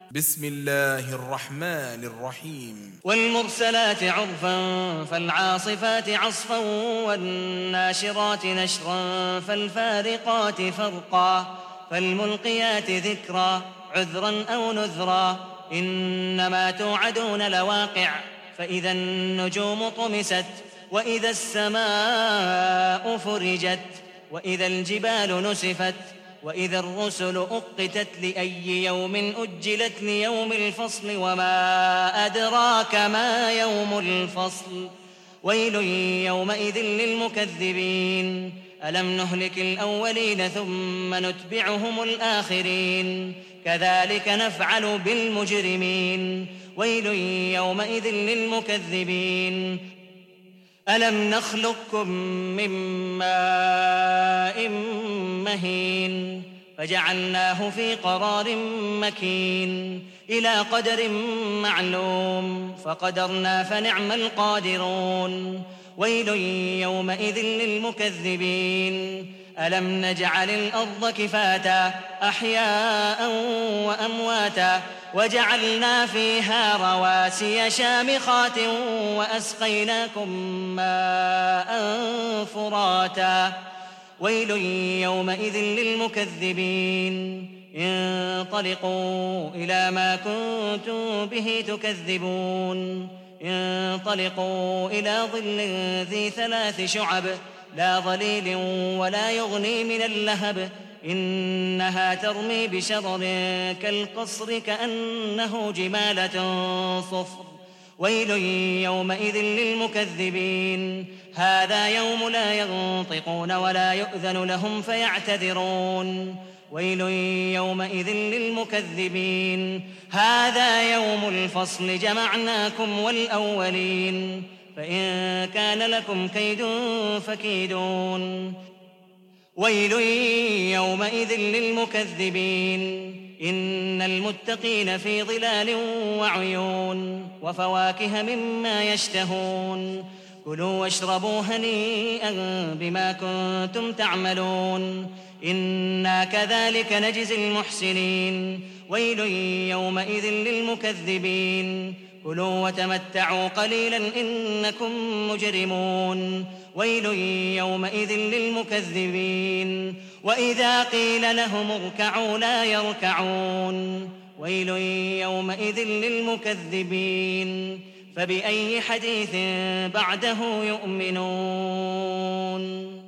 بسم الله الرحمن الرحيم والمرسلات عرفا فالعاصفات عصفا والناشرات نشرا فالفارقات فرقا فالملقيات ذكرا عذرا أو نذرا إنما توعدون لواقع فإذا النجوم طمست وإذا السماء فرجت وإذا الجبال نسفت وإذا الرسل أقتت لأي يوم أجلت ليوم الفصل وما أدراك ما يوم الفصل ويل يومئذ للمكذبين ألم نهلك الأولين ثم نتبعهم الآخرين كذلك نفعل بالمجرمين ويل يومئذ للمكذبين ألم نخلقكم من ماء مهين فجعلناه في قرار مكين إلى قدر معلوم فقدرنا فنعم القادرون ويل يومئذ للمكذبين ألم نجعل الأرض كفاتا أحياء وأمواتا وجعلنا فيها رواسي شامخات وأسقيناكم ماء فراتا ويل يومئذ للمكذبين انطلقوا إلى ما كنتم به تكذبون انطلقوا إلى ظل ذي 3 شعب لا ظليل ولا يغني من اللهب إنها ترمي بشرر كالقصر كأنه جمالة صفر ويل يومئذ للمكذبين هذا يوم لا ينطقون ولا يؤذن لهم فيعتذرون ويل يومئذ للمكذبين هذا يوم الفصل جمعناكم والأولين فإن كان لكم كيد فكيدون ويل يومئذ للمكذبين إن المتقين في ظلال وعيون وفواكه مما يشتهون كلوا واشربوا هنيئا بما كنتم تعملون إنا كذلك نجزي المحسنين ويل يومئذ للمكذبين كلوا وتمتعوا قليلا إنكم مجرمون ويل يومئذ للمكذبين وإذا قيل لهم اركعوا لا يركعون ويل يومئذ للمكذبين فبأي حديث بعده يؤمنون